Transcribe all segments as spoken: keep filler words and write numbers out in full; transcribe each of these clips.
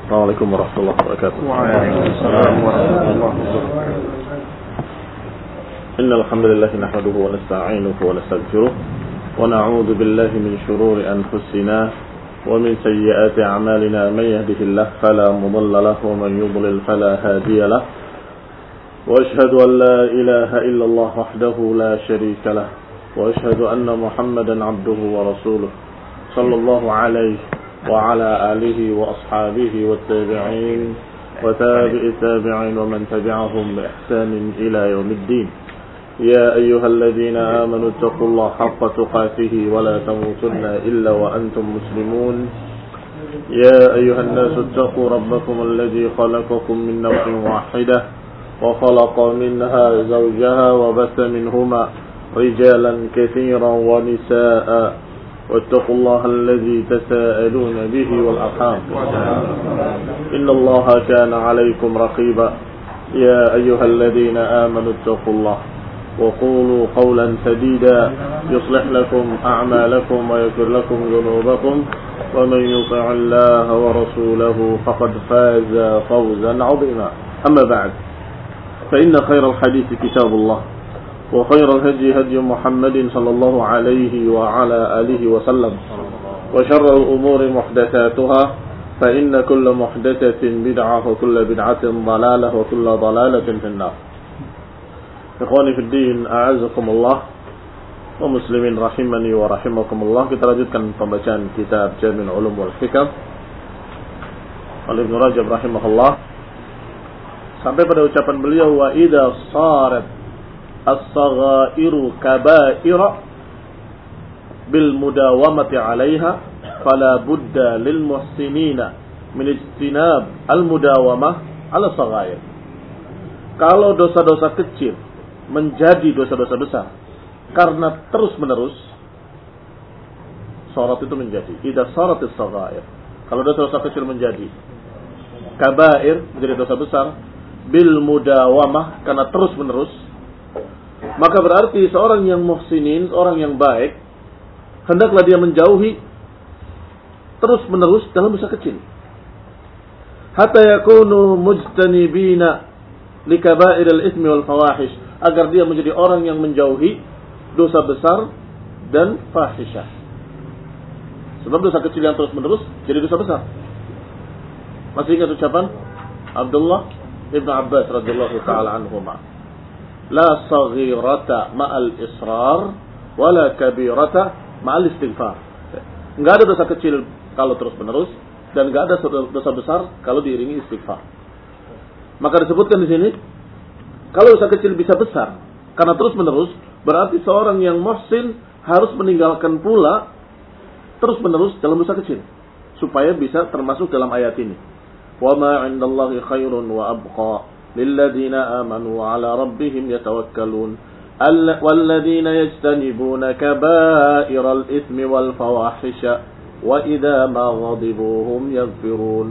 Assalamualaikum warahmatullahi wabarakatuh. Waalaikumsalam warahmatullahi wabarakatuh. Innal hamdalillah nahmaduhu wa nasta'inuhu wa nastaghfiruh wa na'udzu billahi min shururi anfusina wa min sayyiati a'malina man yahdihillahu fala mudilla lahu wa man yudlil fala hadiya lahu. Wa ashhadu an la ilaha illallah wahdahu la sharika lahu wa ashhadu anna Muhammadan 'abduhu wa rasuluh sallallahu alaihi وعلى آله وأصحابه والتابعين وتابع التابعين ومن تبعهم بإحسان إلى يوم الدين. يا أيها الذين آمنوا اتقوا الله حق تقاته ولا تموتن إلا وأنتم مسلمون. يا أيها الناس اتقوا ربكم الذي خلقكم من نفس واحدة وخلق منها زوجها وبث منهما رجالا كثيرا ونساء واتقوا الله الذي تساءلون به والأرحام إن الله كان عليكم رقيبا. يا أيها الذين آمنوا اتقوا الله وقولوا قولا سديدا يصلح لكم أعمالكم ويغفر لكم ذنوبكم ومن يطع الله ورسوله فقد فاز فوزا عظيما. أما بعد فإن خير الحديث كتاب الله وخير الهدي هدي محمد صلى الله عليه وعلى آله وسلم وشر الأمور محدثاتها فإن كل محدثة بدعة وكل بدعة ضلالة وكل ضلالة في النار. إخواني في الدين أعزكم الله ومسلمين رحمني ورحمكم الله. Kita lanjutkan pembacaan kitab Jami' Ulum wal Hikam oleh Ibnu Rajab rahimahullah sampai pada ucapan beliau wa idza sarat as-saghairu kaba'ira bil mudawamati 'alaiha fala budda lil muhsinina min ijtinab al mudawamah 'ala saghair. Kalau dosa-dosa kecil menjadi dosa-dosa besar karena terus-menerus, sarat itu menjadi idza saratis saghair, kalau dosa-dosa kecil menjadi kabair, menjadi dosa besar bil mudawamah, karena terus-menerus, maka berarti seorang yang muhsinin, seorang yang baik, hendaklah dia menjauhi terus-menerus dalam dosa kecil. Hatta yakunu mujtanibina likaba'iril ismi wal fawahish, agar dia menjadi orang yang menjauhi dosa besar dan fahisyah. Sebab dosa kecil yang terus-menerus jadi dosa besar. Masih ingat ucapan Abdullah Ibn Abbas radhiyallahu ta'ala anhuma, la saghirata ma'al israr wala kabirata ma'al istighfar. Enggak ada dosa kecil kalau terus menerus, dan enggak ada dosa besar kalau diiringi istighfar. Maka disebutkan di sini, kalau dosa kecil bisa besar karena terus menerus, berarti seorang yang muhsin harus meninggalkan pula terus menerus dalam dosa kecil supaya bisa termasuk dalam ayat ini. Wa ma 'indallahi khairun wa abqa للذين آمنوا على ربهم يتوكلون والذين يجتنبون كبائر الإثم والفواحش وإذا ما غضبوا هم يغفرون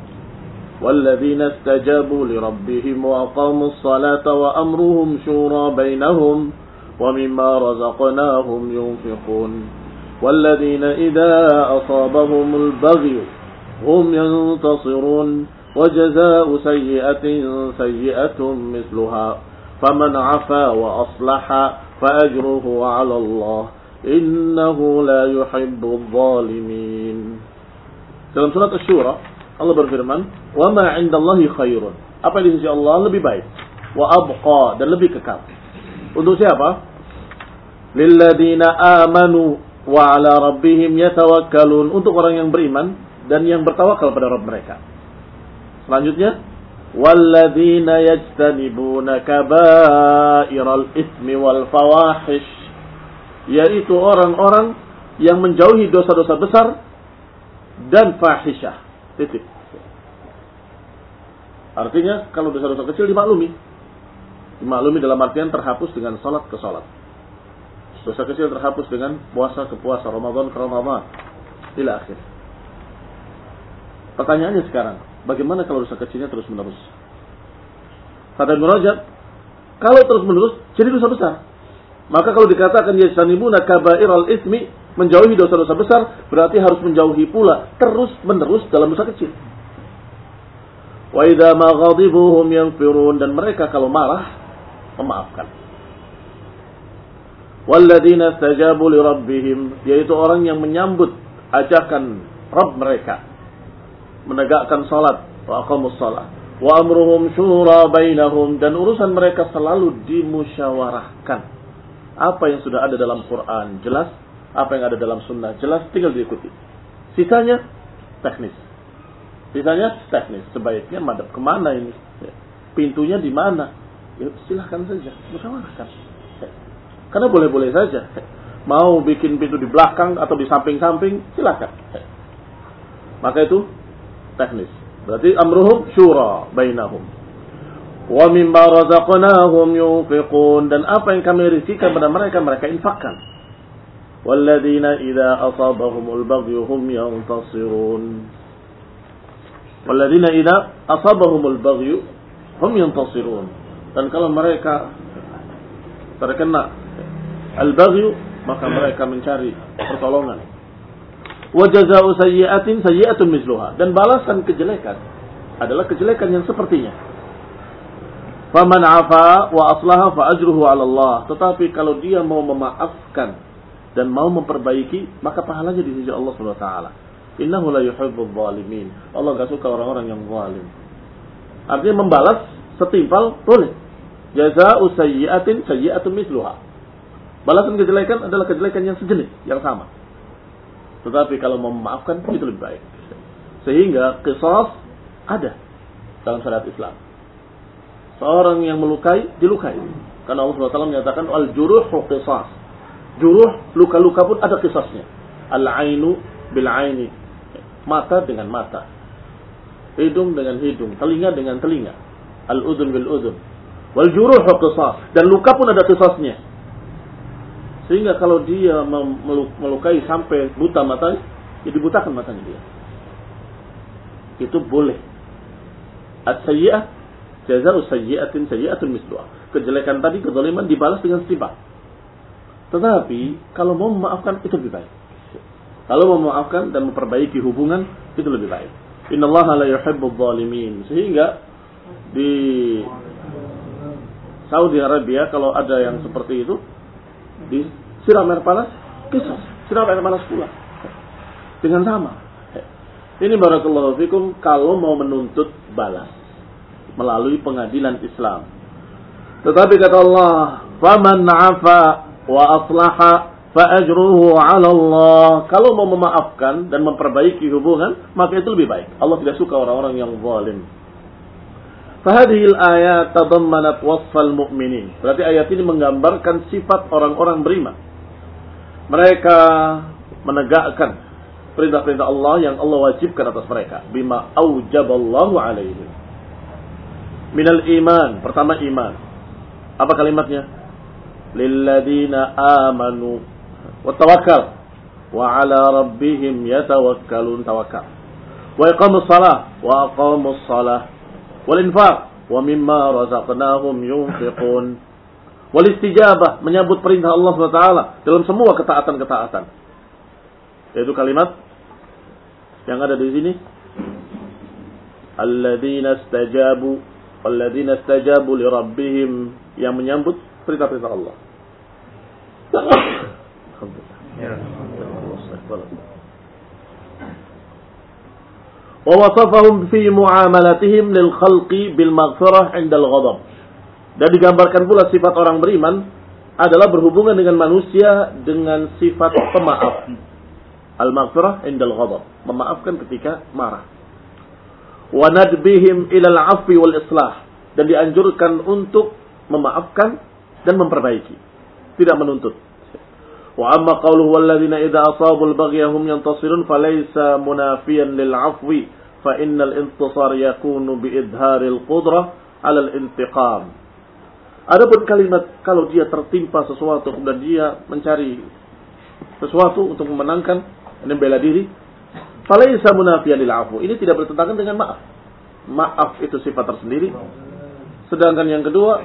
والذين استجابوا لربهم وأقاموا الصلاة وأمرهم شورى بينهم ومما رزقناهم ينفقون والذين إذا أصابهم البغي هم ينتصرون وجزاء سيئة سيئة مثلها فمن عفا وأصلح فأجره على الله إنه لا يحب الظالمين. Dalam surat Asy-Syura Allah berfirman, wa ma 'indallahi khairun, apa di sisi Allah lebih baik, wa abqa, dan lebih kekal. Untuk siapa? Lilladzina amanu wa 'ala rabbihim yatawakkalun, untuk orang yang beriman dan yang bertawakal pada Rabb mereka. Selanjutnya, walladzina yajtanibuna kaba'iral ismi wal fawahish, yaitu orang-orang yang menjauhi dosa-dosa besar dan fahisyah. Titik. Artinya kalau dosa-dosa kecil dimaklumi. Dimaklumi dalam artian terhapus dengan salat ke salat. Dosa kecil terhapus dengan puasa ke puasa, Ramadan ke Ramadan, ila akhir. Pertanyaannya sekarang, bagaimana kalau dosa kecilnya terus menerus? Kata Ibnu Rajab, kalau terus menerus jadi dosa besar. Maka kalau dikatakan yajtanibuna kabairal ismi, menjauhi dosa-dosa besar, berarti harus menjauhi pula terus menerus dalam dosa kecil. Wa idza ma ghadibu hum yaghfirun, dan mereka kalau marah memaafkan. Walladzina istajabu li rabbihim, yaitu orang yang menyambut ajakan Rabb mereka, menegakkan salat, wa aqamus salat, wa amruhum syura bainahum, dan urusan mereka selalu dimusyawarahkan. Apa yang sudah ada dalam Quran jelas, apa yang ada dalam sunnah jelas, tinggal diikuti. Sisanya teknis. Sisanya teknis. Sebaiknya madhab kemana ini? Pintunya di mana? Ya silahkan saja, musyawarahkan. Karena boleh-boleh saja. Mau bikin pintu di belakang atau di samping-samping, silakan. Maka itu teknis. Berarti amruhum syura bainahum. Wa mimma razaqnahum yunfiqun, dan apa yang kami rizkikan pada mereka, mereka infakkan. Walladzina idza asabahumul baghyu hum yantasirun. Walladzina idza asabahumul baghyu hum yantasirun. Dan kalau mereka terkena al-baghyu, maka mereka mencari pertolongan. Wa jazaa'u sayyi'atin sayyi'atun misluha, dan balasan kejelekan adalah kejelekan yang sepertinya. Faman 'afa wa aslaha fa ajruhu 'ala Allah. Tetapi kalau dia mau memaafkan dan mau memperbaiki, maka pahalanya di sisi Allah Subhanahu wa taala. Innahu la yuhibbul zalimin. Allah enggak suka orang-orang yang zalim. Artinya membalas setimpal boleh. Jazaa'u sayyi'atin sayyi'atun misluha. Balasan kejelekan adalah kejelekan yang sejenis, yang sama. Tetapi kalau mau memaafkan, itu lebih baik. Sehingga qisas ada dalam syariat Islam. Seorang yang melukai, dilukai. Karena Allah subhanahu wa taala menyatakan al-juruhu qisas. Juruh, luka-luka pun ada qisasnya. Al-ainu bil-aini. Mata dengan mata. Hidung dengan hidung. Telinga dengan telinga. Al-udhun bil-udhun. Wal-juruhu qisas. Dan luka pun ada qisasnya. Sehingga kalau dia melukai sampai buta matanya, ya dibutakan matanya dia. Itu boleh. As-sayyi'ah jazaa'u sayyi'atin sayyi'atun misluha. Kejelekan tadi, kezaliman dibalas dengan setimpal. Tetapi kalau mau memaafkan, itu lebih baik. Kalau mau memaafkan dan memperbaiki hubungan, itu lebih baik. Innallaha la yuhibbudz zalimin. Sehingga di Saudi Arabia kalau ada yang seperti itu, disiram air panas, kisah, siram air panas pula. Dengan sama. Ini barakallahu fikum kalau mau menuntut balas melalui pengadilan Islam. Tetapi kata Allah, "Faman 'afa wa aslaha fa ajruhu 'ala Allah." Kalau mau memaafkan dan memperbaiki hubungan, maka itu lebih baik. Allah tidak suka orang-orang yang zalim. Fahadhihi al-ayat tadammanat wasfal mu'minin. Berarti ayat ini menggambarkan sifat orang-orang beriman. Mereka menegakkan perintah-perintah Allah yang Allah wajibkan atas mereka. Bima aujaballahu alaihim. Minal iman. Pertama iman. Apa kalimatnya? Lilladina amanu wa tawakkal wa ala rabbihim yatawakkalun. Tawakal. Wa iqamus salah wa aqamus salah. Wal infaq wa mimma razaqnahum yunfiqun. Wal istijabah, menyambut perintah Allah subhanahu wa taala dalam semua ketaatan-ketaatan. Yaitu kalimat yang ada di sini, alladzina istajabu walladzina istajabu li rabbihim, yang menyambut perintah-perintah Allah. Alhamdulillah. Wa wasafahum fi muamalatihim lil khalqi bil maghfirah 'inda al ghadab. Dan digambarkan pula sifat orang beriman adalah berhubungan dengan manusia dengan sifat pemaaf. Al maghfirah 'inda al ghadab, memaafkan ketika marah. Wa nadbihim ila al 'afwi wal islah, dan dianjurkan untuk memaafkan dan memperbaiki, tidak menuntut. Wa amma qawluhu walladzina idza asabul baghya hum yantasirun falaysa munafiyan lil 'afwi fa innal intisar yakunu bi idharil qudrah 'ala al intiqam. Adapun kalimat kalau dia tertimpa sesuatu kemudian dia mencari sesuatu untuk memenangkan dan bela diri, falaysa munafiyan lil 'afwi, ini tidak bertentangan dengan maaf. Maaf itu sifat tersendiri. Sedangkan yang kedua,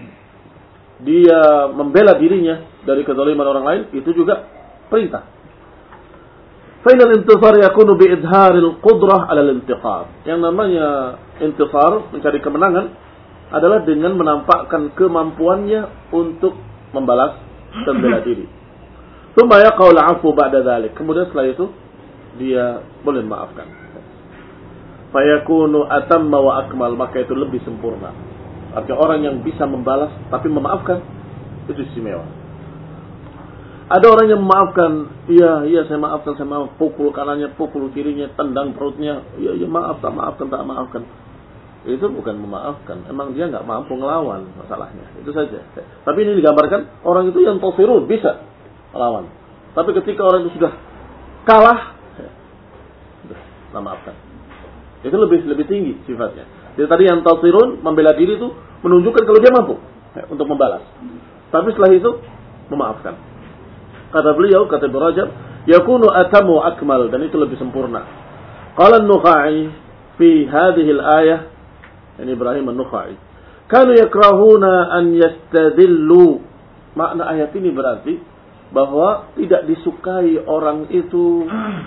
dia membela dirinya dari kezaliman orang lain, itu juga perintah. Fa Fainal intisar yakunu bi idharil qudrah 'ala al-intiqam. Yang namanya intisar, mencari kemenangan, adalah dengan menampakkan kemampuannya untuk membalas dan bela diri. Tsumma yaqul 'afu ba'da dzalik. Kemudian setelah itu dia boleh memaafkan. Fayakunu atamma wa akmal, maka itu lebih sempurna. Artinya orang yang bisa membalas tapi memaafkan itu istimewa. Ada orang yang memaafkan, iya, iya saya maafkan, saya maaf, pukul kanannya, pukul kirinya, tendang perutnya, iya, iya maaf, tak maafkan, tak maafkan. Itu bukan memaafkan, emang dia nggak mampu ngelawan masalahnya, itu saja. Tapi ini digambarkan orang itu yang tasirun, bisa melawan. Tapi ketika orang itu sudah kalah, sudah, tak maafkan. Itu lebih lebih tinggi sifatnya. Jadi tadi yang tasirun, membela diri itu menunjukkan kalau dia mampu ya, untuk membalas. Tapi setelah itu memaafkan. Kata beliau, kata Ibnu Rajab, yakunu atamu akmal, dan itu lebih sempurna. Qala an-Nukhai fi hadhihi al-ayah, ini Ibrahim an-Nukhai, kanu yakrahuna an yastadillu. Makna ayat ini berarti bahwa tidak disukai orang itu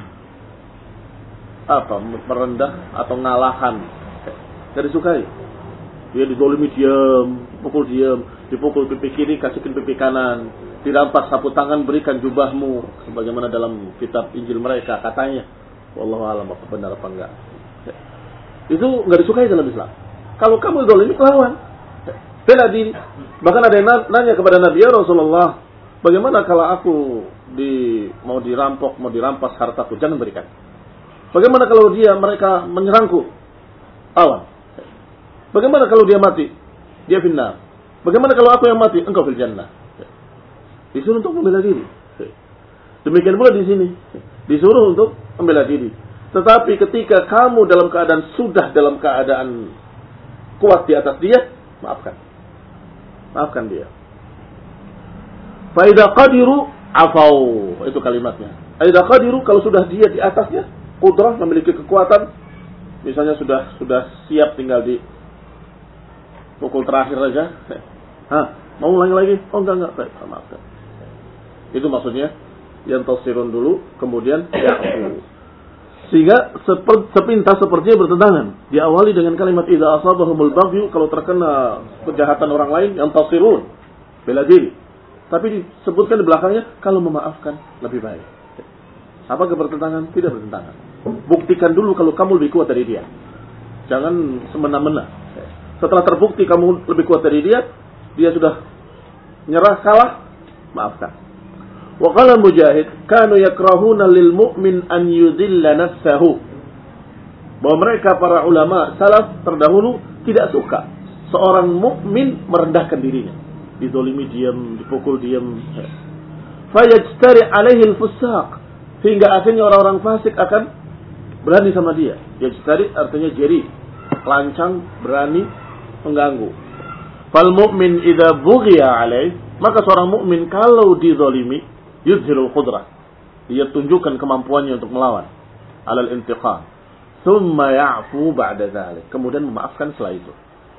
apa merendah atau ngalahan. Tidak disukai. Dia dizolimi diam, pukul diam, dipukul pipi kiri, kasihkan pipi kanan, dirampas sapu tangan, berikan jubahmu, sebagaimana dalam kitab Injil mereka katanya. Wallahu a'lam apa benar apa enggak. Itu enggak disukai dalam Islam. Kalau kamu zalimi, lawan. Bela diri. Bahkan ada yang nanya kepada Nabi, ya Rasulullah, bagaimana kalau aku di mau dirampok, mau dirampas hartaku, jangan berikan. Bagaimana kalau dia mereka menyerangku? Lawan. Bagaimana kalau dia mati? Dia finnar. Bagaimana kalau aku yang mati? Engkau fil jannah. Disuruh untuk membela diri. Demikian pula di sini. Disuruh untuk membela diri. Tetapi ketika kamu dalam keadaan sudah dalam keadaan kuat di atas dia, maafkan. Maafkan dia. Fa idza qadiru afau. Itu kalimatnya. Idza qadiru, kalau sudah dia di atasnya, qudrah, memiliki kekuatan, misalnya sudah sudah siap tinggal di pukul terakhir saja. Hah, mau ulangi lagi? Oh enggak enggak, baik, maafkan. Itu maksudnya yang tasirun dulu, kemudian ya'fu. Sehingga seper, sepintas sepertinya bertentangan. Diawali dengan kalimat idza asabahumul baghyu, kalau terkena kejahatan orang lain, yang tasirun, bela diri. Tapi disebutkan di belakangnya kalau memaafkan lebih baik. Apakah bertentangan? Tidak bertentangan. Buktikan dulu kalau kamu lebih kuat dari dia. Jangan semena-mena. Setelah terbukti kamu lebih kuat dari dia, dia sudah nyerah, kalah, maafkan. Wa qala Mujahid, kanu yakrahuna lil mu'min an yudilla nafsahu. Bahwa mereka para ulama salaf terdahulu tidak suka seorang mukmin merendahkan dirinya. Dizalimi diam, dipukul diam. Fayajtari alaihi al-fusaq. Hingga akhirnya orang-orang fasik akan berani sama dia. Yajtari artinya jeri, lancang, berani, mengganggu. Fal mu'min idza bughiya alaih, maka seorang mukmin kalau dizalimi, yuzhirul qudrah, dia tunjukkan kemampuannya untuk melawan, alal intiqam, thumma ya'fu ba'da dzalik, kemudian memaafkan setelah itu.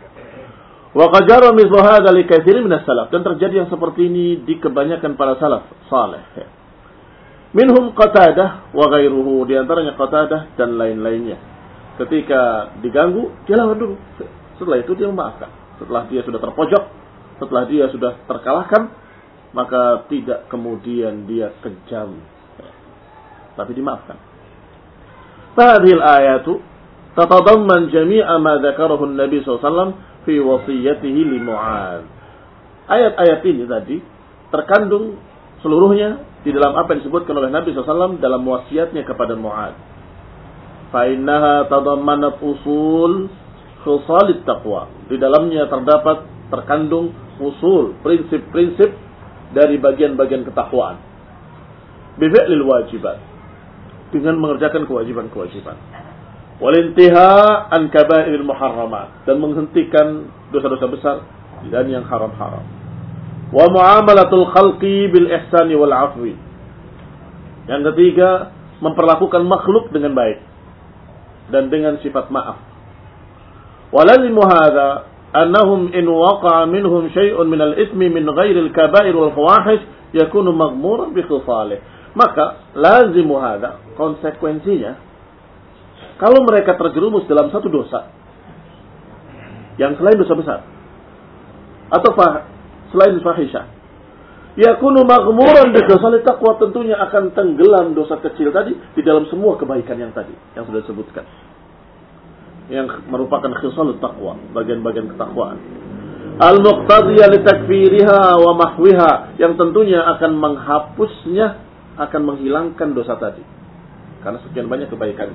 Wa qad jara mithlu hadza li katsirin minas salaf, dan terjadi yang seperti ini di kebanyakan para salaf saleh. Minhum Qatadah wa ghairuhu, di antaranya Qatadah dan lain-lainnya. Ketika diganggu, dia lawan dulu. Setelah itu dia memaafkan. Setelah dia sudah terpojok, setelah dia sudah terkalahkan, maka tidak kemudian dia kejam, tapi dimaafkan. Fahadhil ayatu tatadamman jami'a ma dzakarahu an-nabi sallallahu alaihi wasallam fi wasiyatihi li Mu'adz. Ayat-ayat ini tadi terkandung seluruhnya di dalam apa yang disebutkan oleh Nabi sallallahu alaihi wasallam dalam wasiatnya kepada Mu'adz. Fa innaha tadammanat usul khisalit taqwa. Di dalamnya terdapat terkandung usul, prinsip-prinsip dari bagian-bagian ketakwaan. Bi fi'lil wajibat, dengan mengerjakan kewajiban-kewajiban. Wal intiha an kaba'iril muharramat, dan menghentikan dosa-dosa besar dan yang haram-haram. Wa muamalatul khalqi bil ihsani wal afwi. Yang ketiga, memperlakukan makhluk dengan baik dan dengan sifat maaf. Walazimu hadza annahum in waqa'a minhum syai'un min al-ithmi min ghairi al-kaba'ir wal fawahish yakunu maghmuran bi khisalih. Maka lazimu hada, konsekuensinya kalau mereka terjerumus dalam satu dosa yang selain dosa besar atau fah, selain fahisyah, yakunu maghmuran bi khasal taqwa, tentunya akan tenggelam dosa kecil tadi di dalam semua kebaikan yang tadi yang sudah disebutkan, yang merupakan khisal taqwa, bagian-bagian ketakwaan. Al-muqtadiyah li takfiriha wa mahwiha, yang tentunya akan menghapusnya, akan menghilangkan dosa tadi karena sekian banyak kebaikan.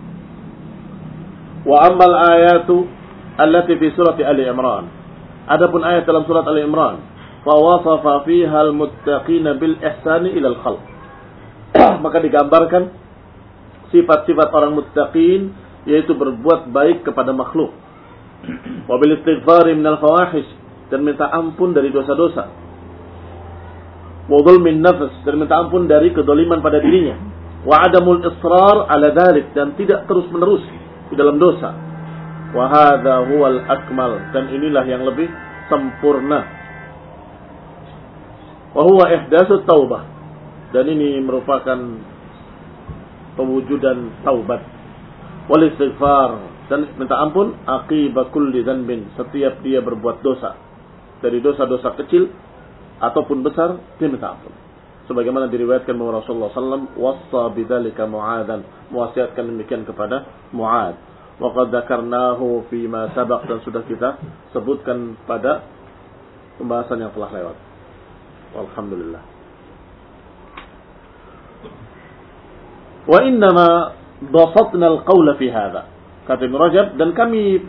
Wa ammal ayatu allati fi surati Ali Imran, adapun ayat dalam surat Ali Imran, fa wasafa fiha al-muttaqina bil ihsani ila al-khalq, maka digambarkan sifat-sifat orang muttaqin, yaitu berbuat baik kepada makhluk, wa bil istighfari minal fawahish, dan minta ampun dari dosa-dosa, wa dhulmin nafs, dan minta ampun dari kedoliman pada dirinya, wa adamul israr ala dhalik, dan tidak terus-menerus di dalam dosa. Wa hadza huwal akmal, dan inilah yang lebih sempurna. Wa huwa ihdatsut taubah, dan ini merupakan pewujudan taubat. Wal istighfar, dan minta ampun aqiba kulli dzanbin, setiap dia berbuat dosa, dari dosa-dosa kecil ataupun besar, dia minta ampun. Sebagaimana diriwayatkan bahwa Rasulullah sallallahu alaihi wasallam wassa bidzalika Mu'adzan, mewasiatkan demikian kepada Mu'adz. Wa qad dzakarnahu fi ma sabaq, dan sudah kita sebutkan pada pembahasan yang telah lewat. Alhamdulillah. Wa innama basatna al-qawla fi hadha, kata Ibnu Rajab, dan kami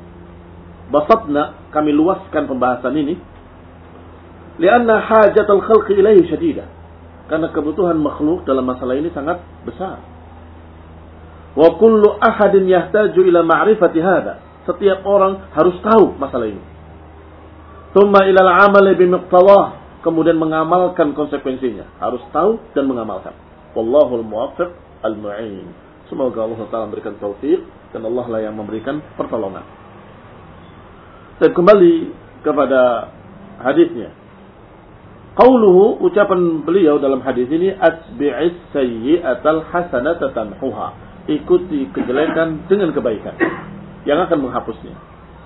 basatna, kami luaskan pembahasan ini, lianna hajat al-khalqi ilaihi syadidah, karena kebutuhan makhluk dalam masalah ini sangat besar. Wa kullu ahadin yahtaju ila ma'rifati hadha, setiap orang harus tahu masalah ini. Thumma ila al-amali bimiqtadah, kemudian mengamalkan konsekuensinya, harus tahu dan mengamalkan. Wallahul muwaffiq al-mu'in. Semoga Allah Taala memberikan taufik, dan Allah lah yang memberikan pertolongan. Dan kembali kepada hadisnya. Qauluhu, ucapan beliau dalam hadis ini, atbi'is sayyi'atal hasanata tamhuha, ikuti kejelekan dengan kebaikan yang akan menghapusnya.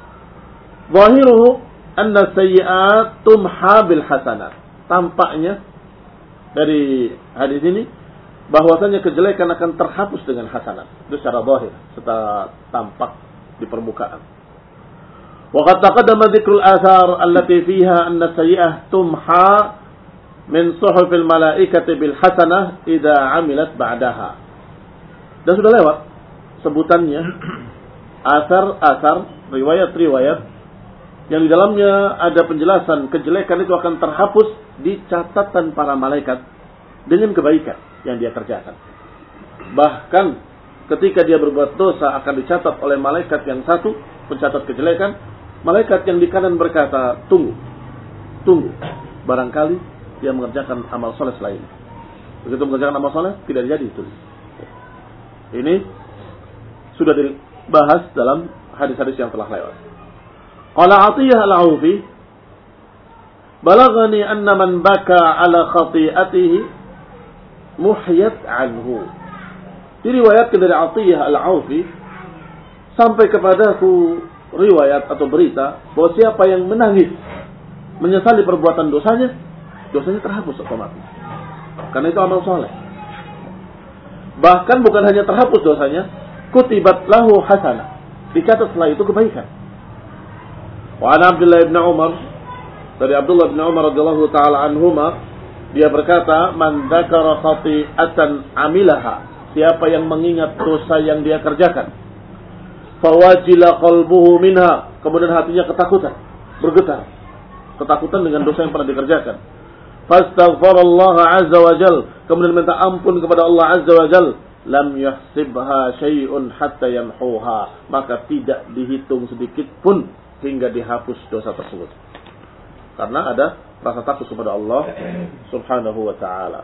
Zahiruhu anna sayyi'at tumha bil hasanat, tampaknya dari hadis ini bahwasanya kejelekan akan terhapus dengan hasanat, itu secara zahir, secara tampak di permukaan. Wa qad taqaddama dzikrul athar allati fiha anna sayyi'ah tumha min suhufil malaikati bil hasanah idza 'amilat ba'daha. Dan sudah lewat sebutannya asar-asar, riwayat-riwayat yang di dalamnya ada penjelasan kejelekan itu akan terhapus di catatan para malaikat dengan kebaikan yang dia kerjakan. Bahkan ketika dia berbuat dosa akan dicatat oleh malaikat yang satu, pencatat kejelekan. Malaikat yang di kanan berkata, tunggu, tunggu, barangkali dia mengerjakan amal soleh selain. Begitu mengerjakan amal soleh, tidak jadi itu. Ini sudah dibahas dalam hadis-hadis yang telah lewat. Qala Atiyah al-Aufi, balaghani anna man baka ala khati'atihi muhyat anhu. Diriwayatkan dari Atiyah al-Aufi, sampai kepadaku riwayat atau berita bahwa siapa yang menangis menyesali perbuatan dosanya, dosanya terhapus otomatis, karena itu amal soleh. Bahkan bukan hanya terhapus dosanya, kutibat lahu hasanah, dicatat setelah itu kebaikan. Wa an Abdullah bin Umar, dari Abdullah bin Umar radhiyallahu taala anhuma, dia berkata, man dzakara khati'atan amilaha, siapa yang mengingat dosa yang dia kerjakan, fawajila qalbuhu minha, kemudian hatinya ketakutan, bergetar, ketakutan dengan dosa yang pernah dikerjakan. Fastaghfarallaha azza wa jal, kemudian minta ampun kepada Allah azza wa jal, lam yuhsibha syai'un hatta yamhuha, maka tidak dihitung sedikit pun hingga dihapus dosa tersebut, karena ada rasa takut kepada Allah subhanahu wa ta'ala.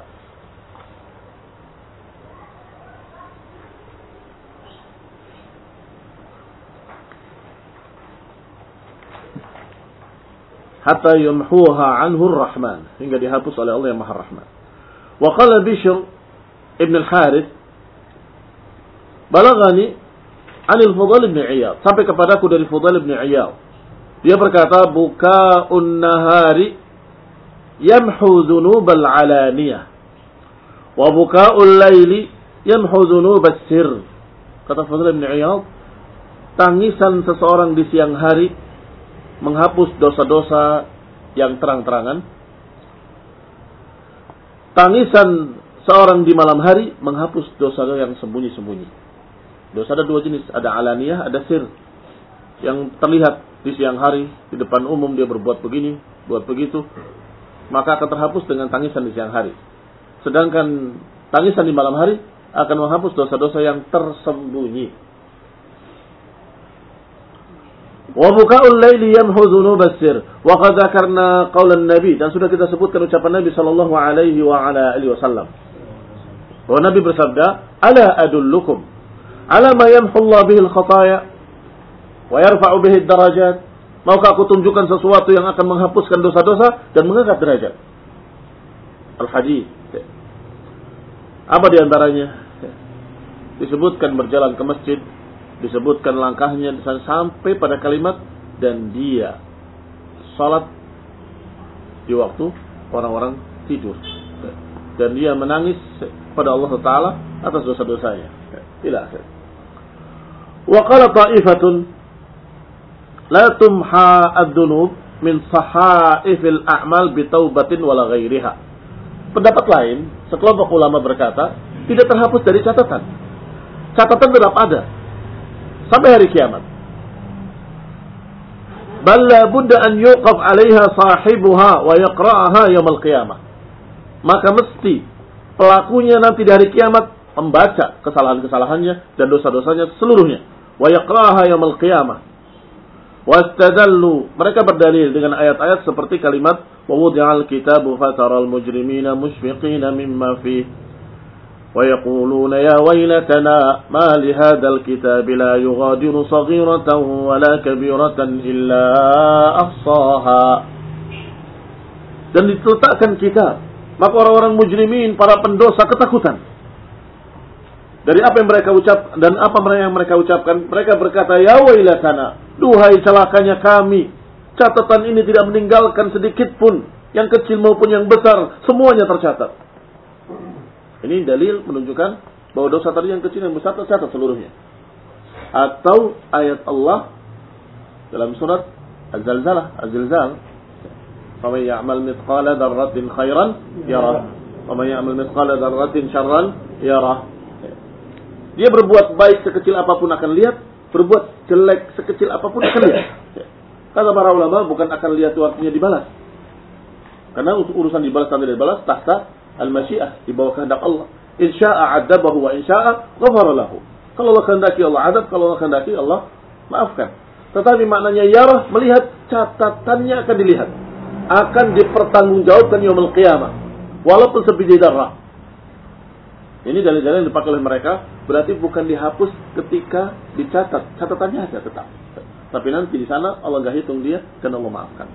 Hatta yamhuha anhu ar-Rahman, hingga dihapus oleh Allah yang Maha Rahman. Wa qala Bishr Ibn al-Harith, balagani anil Fudail ibn Iyad, sampai kepadaku dari Fudail ibn Iyad. Dia berkata, buka'un nahari yamhu dzunubal alaniyah wa buka'ul laili yamhu dzunubas sir. Kata Fudail ibn Iyad, tangisan seseorang di siang hari menghapus dosa-dosa yang terang-terangan. Tangisan seorang di malam hari menghapus dosa yang sembunyi-sembunyi. Dosa ada dua jenis, ada alaniyah, ada sir. Yang terlihat di siang hari, di depan umum dia berbuat begini, buat begitu, maka akan terhapus dengan tangisan di siang hari. Sedangkan tangisan di malam hari akan menghapus dosa-dosa yang tersembunyi. Wa buka'ul laili yamhu dzunubas sir. Wa qad dzakarna qaulan Nabi, dan sudah kita sebutkan ucapan Nabi sallallahu alaihi wa ala alihi wasallam. Bahwa Nabi bersabda, "Ala adullukum ala ma yamhu Allah bihi al-khataaya wa yarfa'u bihi ad-darajat." Maukah aku tunjukkan sesuatu yang akan menghapuskan dosa-dosa dan mengangkat derajat? Al-hadits. Apa di antaranya? Disebutkan berjalan ke masjid, disebutkan langkahnya sampai pada kalimat dan dia salat di waktu orang-orang tidur, dan dia menangis pada Allah Taala atas dosa-dosanya. Ila akhir. Wa qala ta'ifatun la tumha ad-dunub min sahaifil a'mal bi taubatin wala ghairiha. Pendapat lain, sekelompok ulama berkata, tidak terhapus dari catatan. Catatan tetap ada sampai hari kiamat. Bal la budda an yuqaf 'alaiha sahibuha wa yaqra'aha yaumil qiyamah. Maka mesti pelakunya nanti di hari kiamat membaca kesalahan-kesalahannya dan dosa-dosanya seluruhnya. Wa yaqra'aha yaumil qiyamah. Wastadallu, mereka berdalil dengan ayat-ayat seperti kalimat wa wudi'al kitabu fataral mujrimina mushfiqina mimma fihi ويقولون يا ويلتنا ما لهذا الكتاب لا يغادر صغيرة ولا كبيرة إلا أحصاها. Dan diletakkan kitab, maka orang-orang mujrimin, para pendosa ketakutan dari apa yang mereka ucap dan apa yang mereka ucapkan. Mereka berkata, ya wailatana, duhai celakanya kami, catatan ini tidak meninggalkan sedikit pun, yang kecil maupun yang besar, semuanya tercatat. Ini dalil menunjukkan bahwa dosa tadi yang kecil yang besar tercatat seluruhnya. Atau ayat Allah dalam surat Az-Zalzalah, Az-Zilzal, "Faman ya'mal mithqala dzarratin khairan yarah, wa man ya'mal mithqala dzarratin syarran yarah." Dia berbuat baik sekecil apapun akan lihat, berbuat jelek sekecil apapun akan lihat. Kata para ulama, bukan akan lihat itu artinya dibalas. Karena urusan dibalas atau tidak dibalas tahta al-masyiah, di bawah kehendak Allah. Insya'a 'adzabahu wa insya'a ghafara lahu. Kalau Allah kehendaki Allah adab, kalau Allah kehendaki Allah maafkan. Tetapi maknanya yarah, melihat, catatannya akan dilihat, akan dipertanggungjawabkan yaumul qiyamah walaupun sebiji dzarrah. Ini dalil-dalil yang dipakai oleh mereka, berarti bukan dihapus ketika dicatat, catatannya ada tetap. Tapi nanti di sana Allah enggak hitung dia dan Allah maafkan.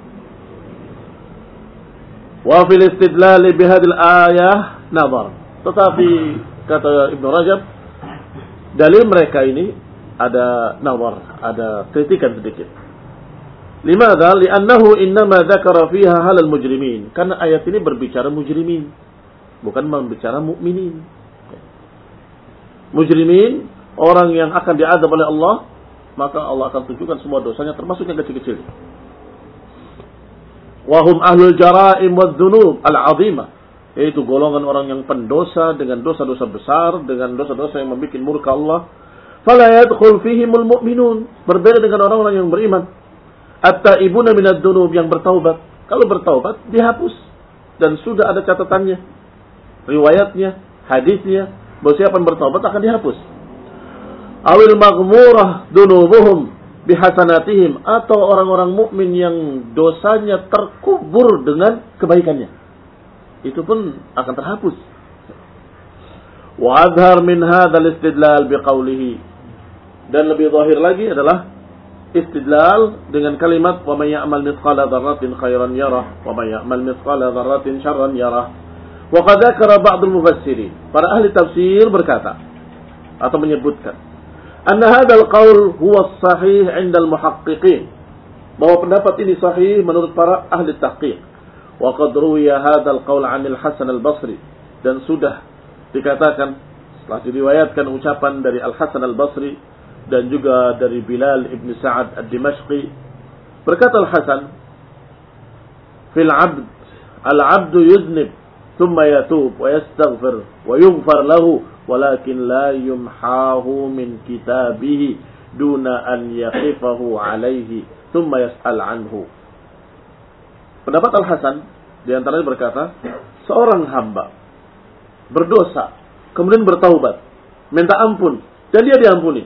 Wa fil istidlal bi hadhihi al-ayah nazar. Tetapi kata Ibnu Rajab, dalil mereka ini ada nazar, ada kritikan sedikit. Limadha? Li'annahu innama dzakara fiha halal mujrimin. Karena ayat ini berbicara mujrimin, bukan berbicara mukminin. Mujrimin, orang yang akan diazab oleh Allah, maka Allah akan tunjukkan semua dosanya termasuk yang kecil-kecil. Wahum ahlul jaraim wadz-dzunub al-'azimah, yaitu golongan orang yang pendosa dengan dosa-dosa besar, dengan dosa-dosa yang membuat murka Allah. Fala yadkhul fihimul mu'minun, berbeda dengan orang-orang yang beriman. At-taibuna minadz-dzunub, yang bertaubat. Kalau bertaubat dihapus dan sudah ada catatannya, riwayatnya, hadisnya, bahwa siapa yang bertaubat akan dihapus. Awil maghmurah dzunubuhum bihasanatihim, atau orang-orang mukmin yang dosanya terkubur dengan kebaikannya, itu pun akan terhapus. Wa adhar min hadzal istidlal biqaulihi, dan lebih zahir lagi adalah istidlal dengan kalimat wa may ya'mal mithqala dzarratin khairan yarah wa may ya'mal mithqala dzarratin syarran yarah Wa qad dzakara ba'dul mufassirin, para ahli tafsir berkata atau menyebutkan, anna hadzal qaul huwa sahih 'inda al-muhaqqiqin, bahwa pendapat ini sahih menurut para ahli tahqiq. Wa qad ruwiya hadzal qaul 'anil Hasan al-Basri, dan sudah dikatakan setelah diriwayatkan ucapan dari Al-Hasan al-Basri dan juga dari Bilal ibn Sa'ad ad-Dimashqi. Berkata Al-Hasan, fil 'abd al-'abdu yuznib thumma yatub wa yastaghfir wa yughfar lahu walakin la yumhahu min kitabihi duna an yaqifahu alaihi thumma yas'al anhu. Pendapat Al-Hasan di antaranya berkata, seorang hamba berdosa kemudian bertaubat, minta ampun dan dia diampuni,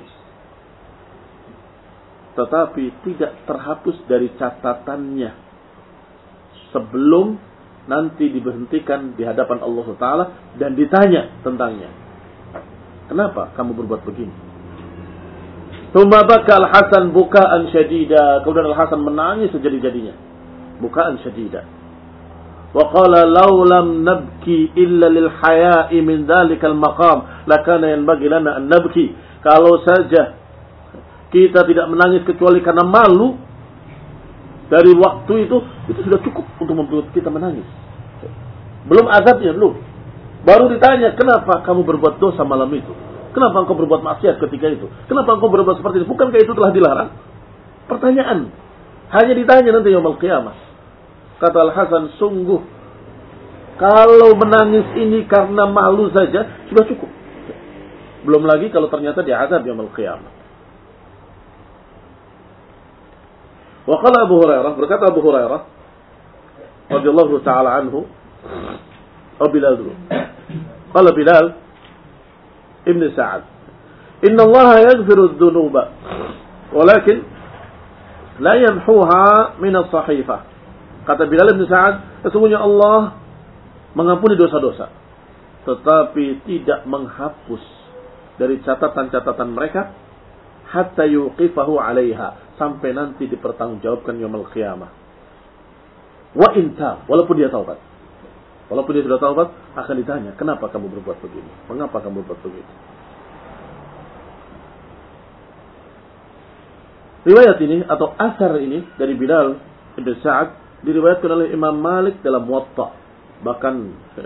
tetapi tidak terhapus dari catatannya sebelum nanti diberhentikan di hadapan Allah Ta'ala dan ditanya tentangnya. Kenapa kamu berbuat begini? Tsumma baka Al-Hasan bukaan syadida. Kemudian Al-Hasan menangis sejadi-jadinya. Bukaan syadida. Wa qala law lam nabki illa lil haya'i min dzalikal maqam lakana yanbaghi lana an nabki. Kalau saja kita tidak menangis kecuali karena malu dari waktu itu, itu sudah cukup untuk membuat kita menangis. Belum azabnya, belum. Baru ditanya, kenapa kamu berbuat dosa malam itu? Kenapa engkau berbuat maksiat ketika itu? Kenapa engkau berbuat seperti itu? Bukankah itu telah dilarang? Pertanyaan. Hanya ditanya nanti yaumul qiyamah. Kata Al-Hasan, sungguh kalau menangis ini karena malu saja sudah cukup. Belum lagi kalau ternyata diazab yaumul qiyamah. Wa qala Abu Hurairah, berkata Abu Hurairah radhiyallahu ta'ala anhu, oh Bilal dulu. Qala Bilal ibn Sa'ad, inna Allah yaghfiru adh-dhunuba walakin la yamhuha min as-sahifah. Kata Bilal ibn Sa'ad, sesungguhnya Allah mengampuni dosa-dosa tetapi tidak menghapus dari catatan-catatan mereka hatta yuqifahu 'alaiha, sampai nanti dipertanggungjawabkan yaumul qiyamah. Wa inta, walaupun dia taubat. Walaupun dia sudah taubat, akan ditanya, kenapa kamu berbuat begini? Mengapa kamu berbuat begitu? Riwayat ini atau asar ini dari Bilal ibn Sa'ad diriwayatkan oleh Imam Malik dalam Muwatta. Bahkan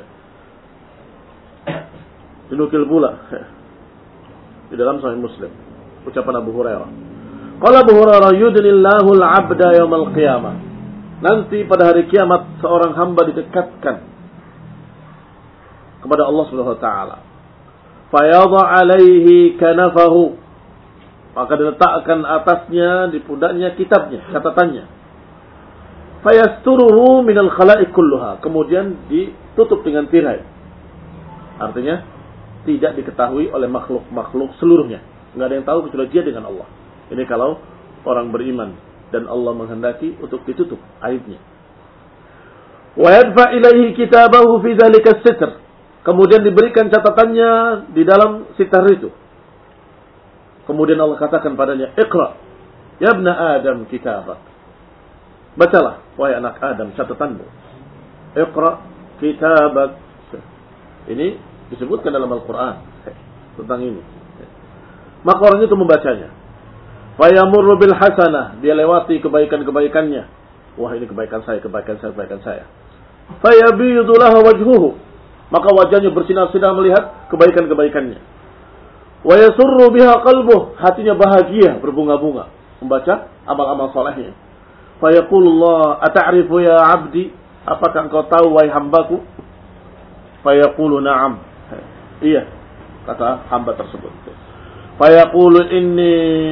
dinukil pula di dalam Sahih Muslim ucapan Abu Hurairah. Qala Abu Hurairah, yudnillahu al-'abda yaumal qiyamah. Nanti pada hari kiamat seorang hamba didekatkan kepada Allah Subhanahu wa taala. Fayadha 'alaihi kanafahu. Maka diletakkan atasnya di pundaknya kitabnya, catatannya. Fayasturuhu minal khalaiq kulluha. Kemudian ditutup dengan tirai. Artinya tidak diketahui oleh makhluk-makhluk seluruhnya. Enggak ada yang tahu kecuali dia dengan Allah. Ini kalau orang beriman dan Allah menghendaki untuk ditutup aibnya. Wa yadfa ilaihi kitabahu fi dzalika as-sitr. Kemudian diberikan catatannya di dalam sitar itu. Kemudian Allah katakan padanya, "Iqra ya ibna Adam kitabak." Bacalah wahai anak Adam catatanmu. Iqra kitabak. Ini disebutkan dalam Al-Qur'an tentang ini. Maka orang itu membacanya. Fayamurru bil hasanah, dia lewati kebaikan-kebaikannya. Wah, ini kebaikan saya, kebaikan saya, kebaikan saya. Fayabidu lahu wajhuhu, maka wajahnya bersinar-sinar melihat kebaikan-kebaikannya. Wa yasurru biha qalbuh, hatinya bahagia, berbunga-bunga membaca amal-amal salehnya. Fayaqulullah, ata'rifu ya 'abdi, apakah engkau tahu wahai hambaku? Fayaqulu na'am. Iya, kata hamba tersebut. Fayaqulu inni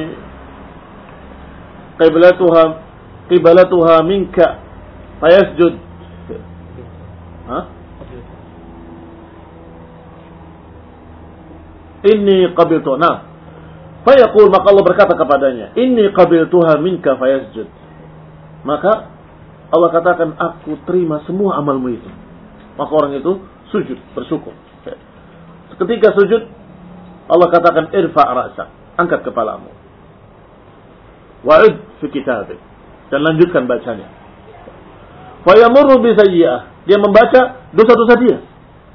qiblatuha qiblatuha minka fayasjud. Hah? Inni qabiltu. Nah, fayaqul, maka Allah berkata kepadanya, inni qabiltuha minka fayasjud. Maka Allah katakan, aku terima semua amalmu itu. Maka orang itu sujud, bersyukur. Ketika sujud, Allah katakan, irfa' ra'sak, angkat kepalamu. Wa'ud fi kitabik, dan lanjutkan bacanya. Fayamurru bi sayyi'ah, dia membaca dosa-dosa dia.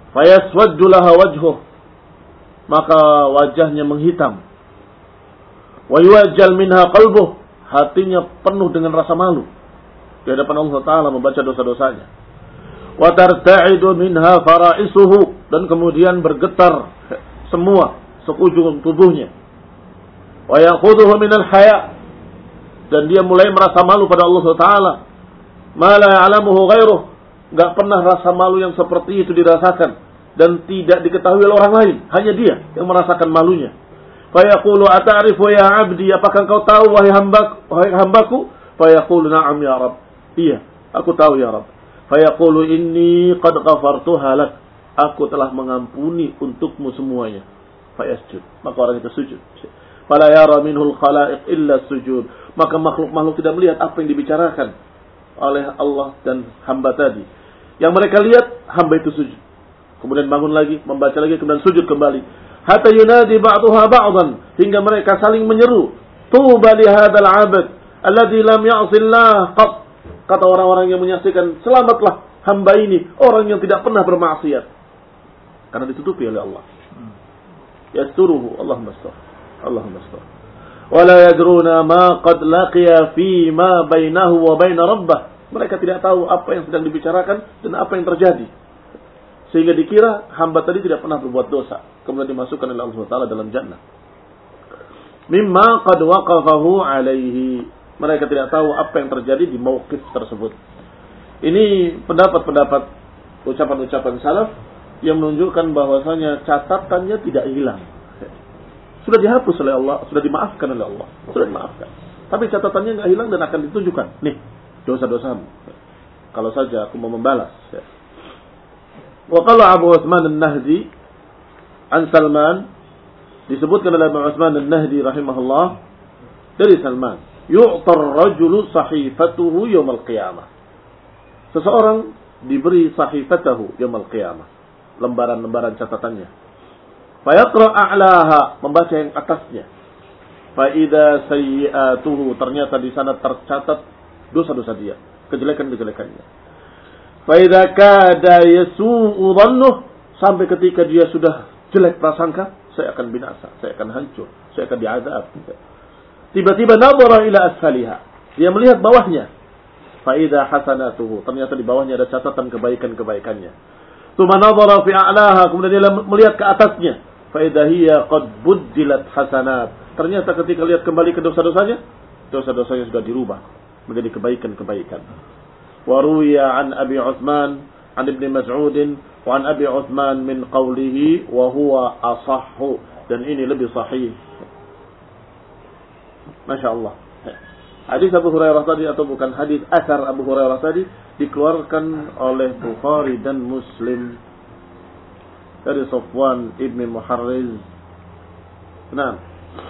Fayaswaddu laha wajhuh, maka wajahnya menghitam. Wa yuwajjal minha qalbuh, hatinya penuh dengan rasa malu di hadapan Allah Ta'ala membaca dosa-dosanya. Wa tarta'idu minha fara'isuhu, dan kemudian bergetar semua sekujur tubuhnya. Wa ya'khudhuhu minal haya', dan dia mulai merasa malu pada Allah Ta'ala. Ma la ya'lamuhu ghairuh, enggak pernah rasa malu yang seperti itu dirasakan dan tidak diketahui oleh orang lain, hanya dia yang merasakan malunya. Fa yaqulu ata'rifu ya 'abdi, apakah engkau tahu wahai hambaku, wahai hambaku? Fa yaqulu na'am ya Rabb, iya, aku tahu ya Rabb. Fa yaqulu inni qad ghafartuha lak, aku telah mengampuni untukmu semuanya. Fa yasjud, maka orang itu sujud. Fala yara minhul khalaiq illa sujud, maka makhluk-makhluk tidak melihat apa yang dibicarakan oleh Allah dan hamba tadi. Yang mereka lihat hamba itu sujud, kemudian bangun lagi, membaca lagi, kemudian sujud kembali. Hatta yunadi ba'duha ba'dan, hingga mereka saling menyeru, tuba li hadzal 'abd alladzi lam ya'sillah qat. Kata orang-orang yang menyaksikan, selamatlah hamba ini, orang yang tidak pernah bermaksiat, karena ditutupi oleh Allah. Yasturuhu, Allahumma astur, Allahumma astur. Wala yadruna ma qad laqiya fi ma bainahu wa bain rabbah. Mereka tidak tahu apa yang sedang dibicarakan dan apa yang terjadi, sehingga dikira hamba tadi tidak pernah berbuat dosa, kemudian dimasukkan oleh Allah Ta'ala dalam jannah. Mimma qad waqafahu alaihi, mereka tidak tahu apa yang terjadi di mauqif tersebut. Ini pendapat-pendapat ucapan-ucapan salaf yang menunjukkan bahwasanya catatannya tidak hilang. Sudah dihapus oleh Allah, sudah dimaafkan oleh Allah, sudah dimaafkan. Tapi catatannya nggak hilang dan akan ditunjukkan. Nih, dosa-dosamu. Kalau saja aku mau membalas. Wa qala Abu Utsman An-Nahdi an Salman, disebutkan oleh Abu Utsman An-Nahdi rahimahullah dari Salman, yu'tar rajulu sahifatuhu yaumil qiyamah. Seseorang diberi sahifatahu yaumil qiyamah, lembaran-lembaran catatannya. Fayaqra a'laha, membaca yang atasnya. Fa idza sayyi'atuhu, ternyata di sana tercatat dosa-dosa dia, kejelekan-kejelekannya. Fa idza kada yasu'u dhannuh, sampai ketika dia sudah jelek prasangka, saya akan binasa, saya akan hancur, saya akan diazab. Tiba-tiba nadhara ila asfaliha, dia melihat bawahnya. Fa idza hasanatuhu, ternyata di bawahnya ada catatan kebaikan-kebaikannya. Tsumma nadhara fi a'laha, kemudian dia melihat ke atasnya. Fa idza hiya qad buddilat hasanat, ternyata ketika lihat kembali ke dosa-dosanya, dosa-dosanya sudah dirubah menjadi kebaikan-kebaikan. Wa ruwiya an Abi Utsman an Ibnu Mas'ud wa an Abi Utsman min qawlihi wa huwa asahhu, dan ini lebih sahih. Masya Allah. Hadis Abu Hurairah tadi, atau bukan hadis, asar Abu Hurairah tadi dikeluarkan oleh Bukhari dan Muslim dari Safwan ibn Muharriz. Nah,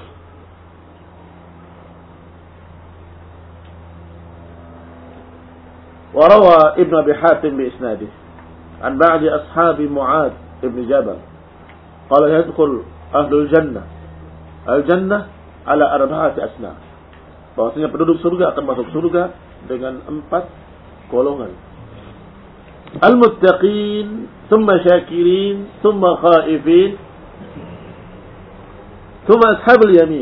وروى ابن أبي حاتم بإسناده عن بعض أصحاب معاذ ابن جبل قال يدخل أهل الجنة الجنة على أربعة أسناف, bahwasanya penduduk surga akan masuk surga dengan empat golongan. Al-muttaqin, thumma syakirin, thumma khaifin, thumma ashabul yamin.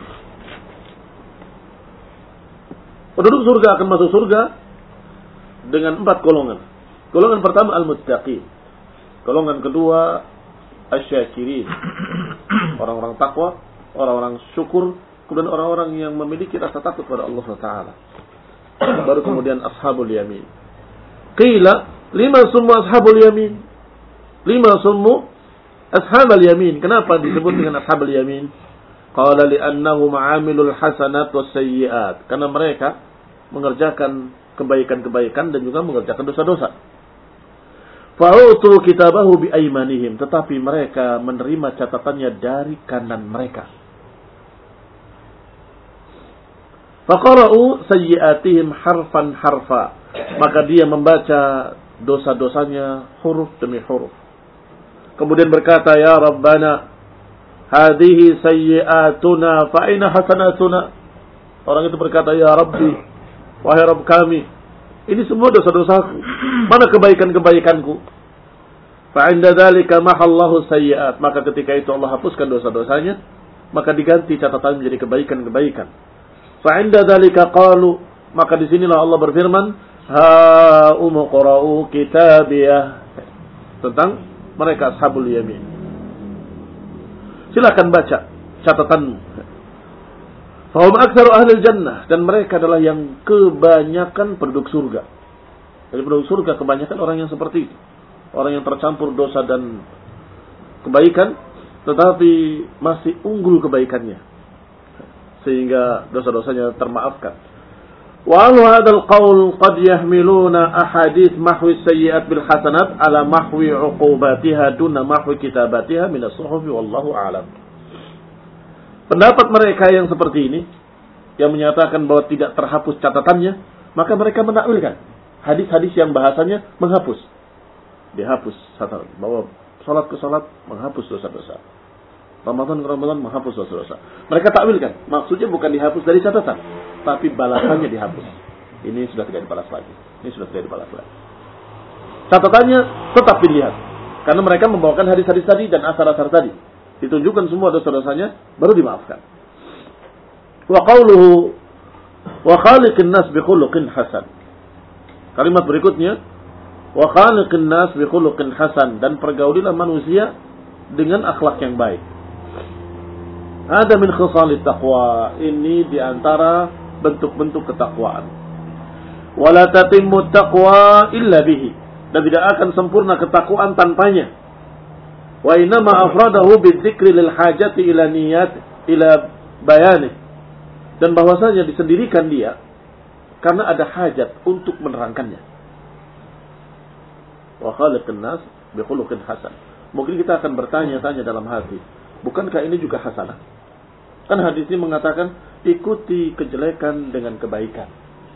Penduduk surga akan masuk surga dengan empat golongan. Golongan pertama al-muttaqin. Golongan kedua asy-syakirin, orang-orang takwa, orang-orang syukur, kemudian orang-orang yang memiliki rasa takut pada Allah Taala. Baru kemudian ashabul yamin. Qila lima summu ashabul yamin? Lima summu ashabul yamin. Kenapa disebut dengan ashabul yamin? Qala li'annahum 'amilul hasanat was sayyi'at. Karena mereka mengerjakan kebaikan-kebaikan dan juga mengerjakan dosa-dosa. Fa'utu kitabahu bi aymanihim, tetapi mereka menerima catatannya dari kanan mereka. Faqara'u sayyi'atihim harfan harfa, maka dia membaca dosa-dosanya huruf demi huruf. Kemudian berkata, ya Rabbana, hadhihi sayyi'atuna fa aina hasanatuna. Orang itu berkata, ya Rabbi, wahai Rabb kami, ini semua dosa-dosaku, mana kebaikan-kebaikanku? Fa 'inda dzalika mahallahu sayyi'at, maka ketika itu Allah hapuskan dosa-dosanya, maka diganti catatan menjadi kebaikan-kebaikan. Fa 'inda dzalika qalu, maka di sinilah Allah berfirman, ha umqra'u kitabiyah, tentang mereka ashabul yamin. Silakan baca catatanmu. Fahum aktsaru ahlil jannah, dan mereka adalah yang kebanyakan penduduk surga. Jadi penduduk surga kebanyakan orang yang seperti itu. Orang yang tercampur dosa dan kebaikan, tetapi masih unggul kebaikannya, sehingga dosa-dosanya termaafkan. Wa ahlu hadzal qaul qad yahmiluna ahadits mahwi sayyi'at bil hasanat ala mahwi 'uqubatiha duna mahwi kitabatiha min as-suhufi wallahu a'lam. Pendapat mereka yang seperti ini, yang menyatakan bahwa tidak terhapus catatannya, maka mereka menakwilkan hadis-hadis yang bahasanya menghapus. Dihapus catatan, bahwa salat ke salat menghapus dosa-dosa, Ramadan ke Ramadan menghapus dosa-dosa. Mereka takwilkan, maksudnya bukan dihapus dari catatan, tapi balasannya dihapus. Ini sudah tidak dibalas lagi. Ini sudah tidak dibalas lagi. Catatannya tetap dilihat, karena mereka membawakan hadis-hadis tadi dan asar-asar tadi. Ditunjukkan semua dosa-dosanya, baru dimaafkan. Wa qauluhu wa khaliqin nas bi khuluqin hasan. Kalimat berikutnya, wa khaliqin nas bi khuluqin hasan, dan pergaulilah manusia dengan akhlak yang baik. Ada min khisalit taqwa, ini diantara bentuk-bentuk ketakwaan. Wala tatimmu taqwa illa bihi, dan tidak akan sempurna ketakwaan tanpanya. Wa inama afradahu bidzikri lil hajati ila niyat ila bayani, dan bahwasanya disendirikan dia karena ada hajat untuk menerangkannya. Wa khaliqin nas bi khuluqin hasan. Mungkin kita akan bertanya-tanya dalam hati, bukankah ini juga hasanah? Kan hadis ini mengatakan ikuti kejelekan dengan kebaikan.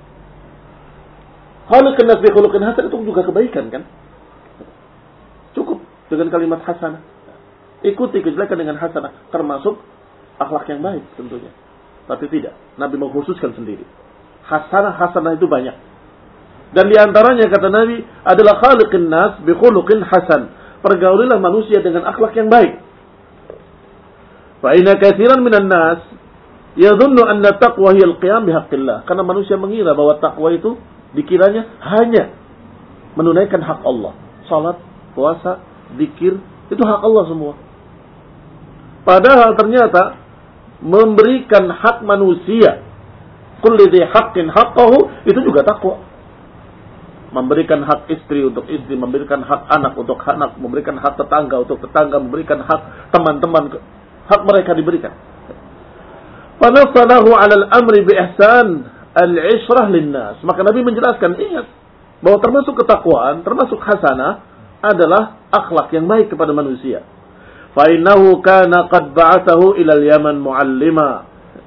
Khaliqin nas bi khuluqin hasan itu juga kebaikan kan? Cukup dengan kalimat hasanah. Ikuti kejelekan dengan hasanah, termasuk akhlak yang baik tentunya. Tapi tidak, Nabi mengkhususkan sendiri. Hasanah-hasanah itu banyak. Dan diantaranya kata Nabi adalah khaliqin nas bi khuluqin hasan. Pergaulilah manusia dengan akhlak yang baik. Fa inna katsiran minan nas yadhunnu anna taqwa hiya al-qiyam bihaqqillah. Karena manusia mengira bahwa takwa itu dikiranya hanya menunaikan hak Allah. Salat, puasa, zikir, itu hak Allah semua. Padahal ternyata memberikan hak manusia, kulli dzi haqqin haqqahu, itu juga takwa. Memberikan hak istri untuk istri, memberikan hak anak untuk anak, memberikan hak tetangga untuk tetangga, memberikan hak teman-teman, hak mereka diberikan. Fanassalahu 'ala al-amri bi ihsan al-'ishrah lin-nas. Maka Nabi menjelaskan, ingat bahwa termasuk ketakwaan, termasuk hasanah adalah akhlak yang baik kepada manusia. Fa innahu kana qad ba'athahu ila al-Yaman muallima.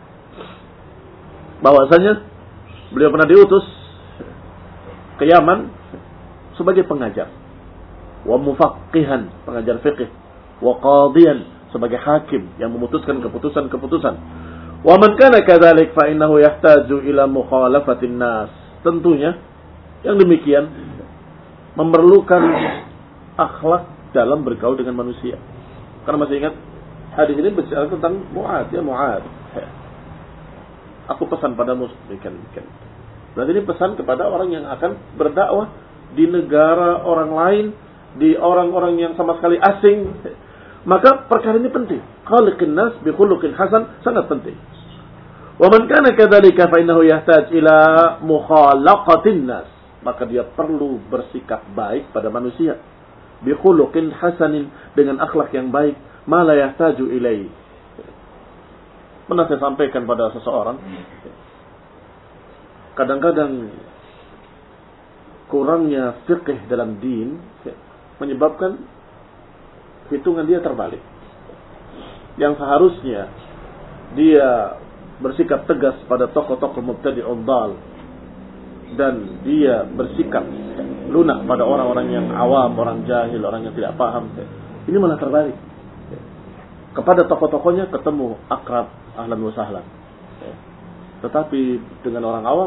Bahwasanya beliau pernah diutus ke Yaman sebagai pengajar, wa mufaqqihan, pengajar fiqh, wa qadiyan, sebagai hakim yang memutuskan keputusan-keputusan. Wa man kana kadzalik fa innahu yahtaju ila mukhalafatin nas. Tentunya yang demikian memerlukan akhlak dalam bergaul dengan manusia. Karena masih ingat hadis ini bicara tentang Mu'ad, ya Mu'ad, aku pesan padamu demikian-demikian. Berarti ini pesan kepada orang yang akan berdakwah di negara orang lain, di orang-orang yang sama sekali asing. Maka perkara ini penting. Khaliqin nas bi khuluqin hasan, sangat penting. Wa man kana kadzalika fa innahu yahtaj ila mukhalaqatin nas. Maka dia perlu bersikap baik pada manusia. Bi khuluqin hasanin, dengan akhlak yang baik, ma la yahtaju ilai. Pernah saya sampaikan pada seseorang, kadang-kadang kurangnya fiqh dalam din menyebabkan hitungan dia terbalik. Yang seharusnya dia bersikap tegas pada tokoh-tokoh mubtadi'un dal, dan dia bersikap lunak pada orang-orang yang awam, orang jahil, orang yang tidak paham. Ini malah terbalik. Kepada tokoh-tokohnya ketemu akrab, ahlan wa sahlan. Tetapi dengan orang awam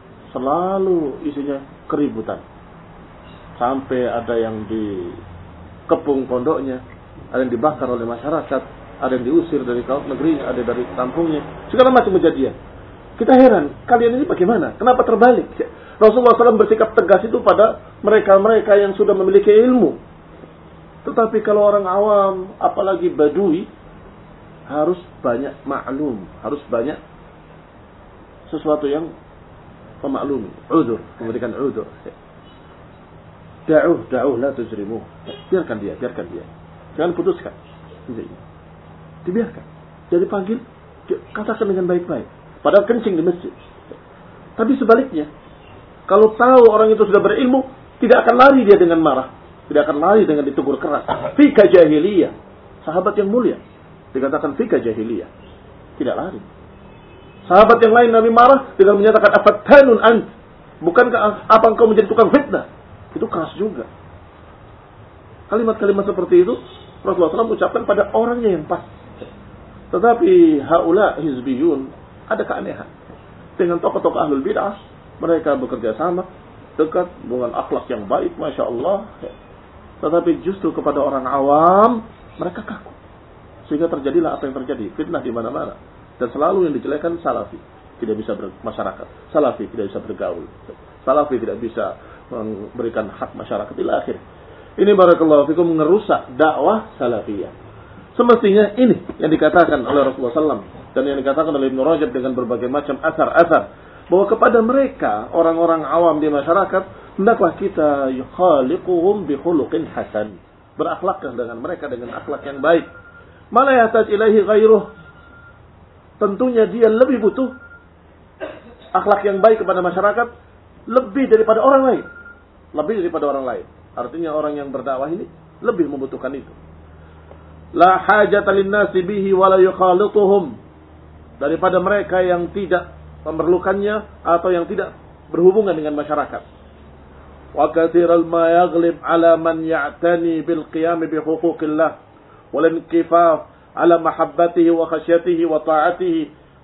selalu isinya keributan. Sampai ada yang kepung pondoknya, ada yang dibakar oleh masyarakat, ada yang diusir dari negerinya, ada dari kampungnya, segala macam kejadian. Kita heran, kalian ini bagaimana? Kenapa terbalik? Rasulullah shallallahu alaihi wasallam bersikap tegas itu pada mereka-mereka yang sudah memiliki ilmu. Tetapi kalau orang awam, apalagi badui, harus banyak maklum, harus banyak sesuatu yang memaklumi, udzur, memberikan udzur. Da'uh, da'uh, la tujrimuh. Biarkan dia, biarkan dia. Jangan putuskan. Dibiarkan. Jadi panggil, katakan dengan baik-baik. Padahal kencing di masjid. Tapi sebaliknya, kalau tahu orang itu sudah berilmu, tidak akan lari dia dengan marah. Tidak akan lari dengan ditegur keras. Fika jahiliyah. Sahabat yang mulia. Dikatakan fika jahiliyah. Tidak lari. Sahabat yang lain Nabi marah dengan menyatakan afattanun ant. Bukankah apa engkau menjadi tukang fitnah? Itu keras juga. Kalimat-kalimat seperti itu Rasulullah shallallahu alaihi wasallam ucapkan pada orangnya yang pas. Tetapi haula hizbiyun, ada keanehan. Dengan tokoh-tokoh ahlul bid'ah, mereka bekerja sama, dekat dengan akhlak yang baik, Masya Allah. Tetapi justru kepada orang awam, mereka kaku. Sehingga terjadilah apa yang terjadi, fitnah di mana-mana. Dan selalu yang dijelekan salafi, tidak bisa bermasyarakat. Salafi tidak bisa bergaul. Salafi tidak bisa memberikan hak masyarakat ila akhir. Ini barakallahu fikum merusak dakwah salafiyah. Semestinya ini yang dikatakan oleh Rasulullah shallallahu alaihi wasallam dan yang dikatakan oleh Ibnu Rajab dengan berbagai macam asar-asar, bahwa kepada mereka orang-orang awam di masyarakat hendaklah kita yukhaliquhum bi khuluqin hasan, berakhlaklah dengan mereka dengan akhlak yang baik. Mala yahtaj ilaihi ghairuh, tentunya dia lebih butuh akhlak yang baik kepada masyarakat lebih daripada orang lain, lebih daripada orang lain. Artinya orang yang berdakwah ini lebih membutuhkan itu. La hajata linnasi bihi wa la yukhalituhum, daripada mereka yang tidak memerlukannya atau yang tidak berhubungan dengan masyarakat. Wa katsiral ma yaghlib ala man ya'tani bil qiyam bi huquqillah wal inkifaf ala mahabbatihi wa khasyatihi wa ta'atihi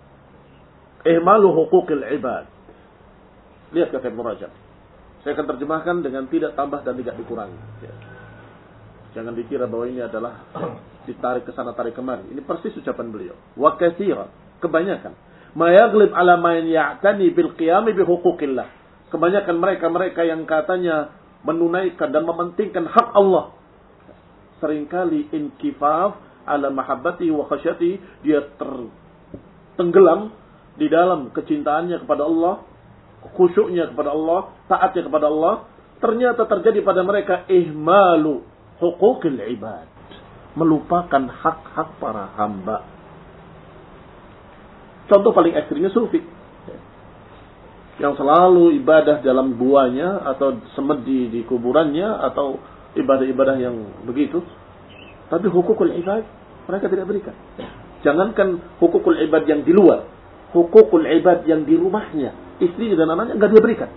ihmalu huquqil ibad. Lihat kata Ibnu Rajab. Saya akan terjemahkan dengan tidak tambah dan tidak dikurangi. Ya. Jangan dikira bahwa ini adalah ditarik ke sana tarik kemari. Ini persis ucapan beliau. Wa katsira, kebanyakan. Ma yaghlib ala man ya'tani bil qiyam bi huquqillah. Kebanyakan mereka-mereka yang katanya menunaikan dan mementingkan hak Allah. Seringkali inkifaf ala mahabbati wa khasyati, dia tertenggelam di dalam kecintaannya kepada Allah, khusyuknya kepada Allah, taatnya kepada Allah. Ternyata terjadi pada mereka ihmalu huquqil ibad, melupakan hak-hak para hamba. Contoh paling ekstrimnya sufi, yang selalu ibadah dalam guanya atau semedi di kuburannya atau ibadah-ibadah yang begitu, tapi hukukul ibad mereka tidak berikan. Jangankan hukukul ibad yang di luar, hukukul ibad yang di rumahnya, istri dan anaknya enggak dia berikan.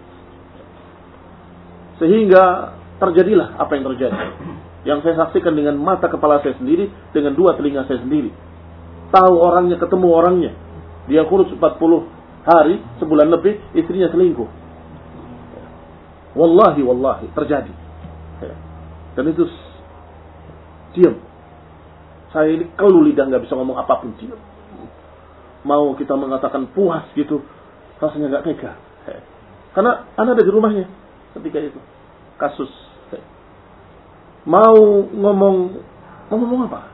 Sehingga terjadilah apa yang terjadi, yang saya saksikan dengan mata kepala saya sendiri, dengan dua telinga saya sendiri. Tahu orangnya, ketemu orangnya. Dia kurus empat puluh hari, sebulan lebih, istrinya selingkuh. Wallahi, wallahi, terjadi. Dan itu diam. Saya ini kalau lidah nggak bisa ngomong apapun, diam. Mau kita mengatakan puas gitu, rasanya nggak tega. Karena anak ada di rumahnya ketika itu kasus. Mau ngomong, mau ngomong apa?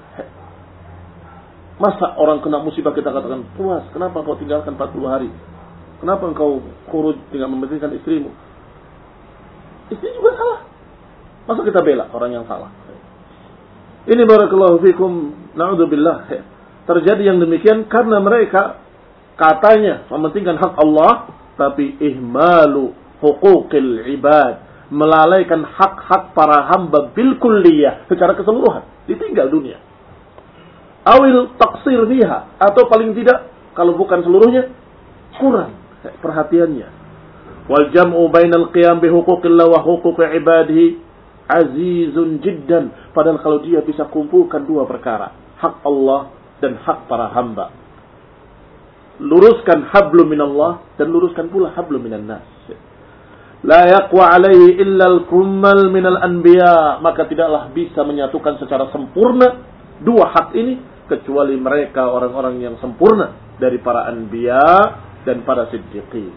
Masa orang kena musibah kita katakan puas? Kenapa kau tinggalkan empat puluh hari? Kenapa engkau khuruj dengan mementingkan istrimu? Istri juga salah. Masa kita bela orang yang salah? Ini barakallahu fikum, na'udzubillah. Terjadi yang demikian karena mereka katanya mementingkan hak Allah, tapi ihmalu huquqil ibad, melalaikan hak-hak para hamba bil kulliyah, secara keseluruhan, ditinggal dunia. Awil taksir fiha, atau paling tidak kalau bukan seluruhnya kurang perhatiannya. Wal jam'u bainal qiyam bi huquqillah wa huquqi ibadihi azizun jiddan. Padahal kalau dia bisa kumpulkan dua perkara, hak Allah dan hak para hamba, luruskan hablum minallah dan luruskan pula hablum minan nas, la yaqwa alaihi illa al-kummal minal anbiya, maka tidaklah bisa menyatukan secara sempurna dua hak ini kecuali mereka orang-orang yang sempurna dari para anbiya dan para siddiqin.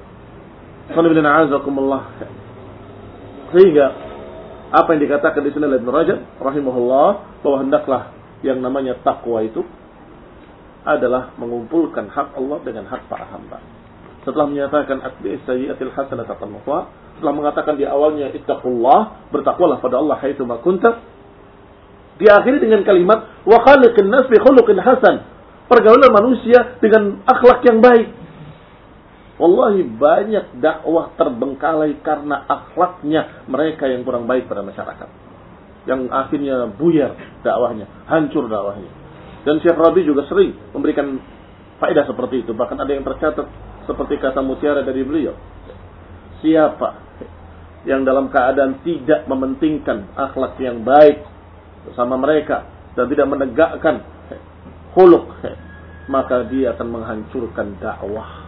Sehingga apa yang dikatakan di sini oleh Ibnu Rajab rahimahullah bahwa hendaklah yang namanya takwa itu adalah mengumpulkan hak Allah dengan hak para hamba. Setelah menyatakan atbi'is sayyi'atil hasanata tamhuha, setelah mengatakan di awalnya ittaqullah, bertakwalah pada Allah haitsu ma kunta, diakhiri dengan kalimat wa khaliqin nas bi khuluqin hasan, pergaulan manusia dengan akhlak yang baik. Wallahi banyak dakwah terbengkalai karena akhlaknya mereka yang kurang baik pada masyarakat, yang akhirnya buyar dakwahnya, hancur dakwahnya. Dan Syekh Rabi juga sering memberikan faedah seperti itu. Bahkan ada yang tercatat seperti kata mutiara dari beliau, siapa yang dalam keadaan tidak mementingkan akhlak yang baik bersama mereka dan tidak menegakkan khuluq, maka dia akan menghancurkan dakwah.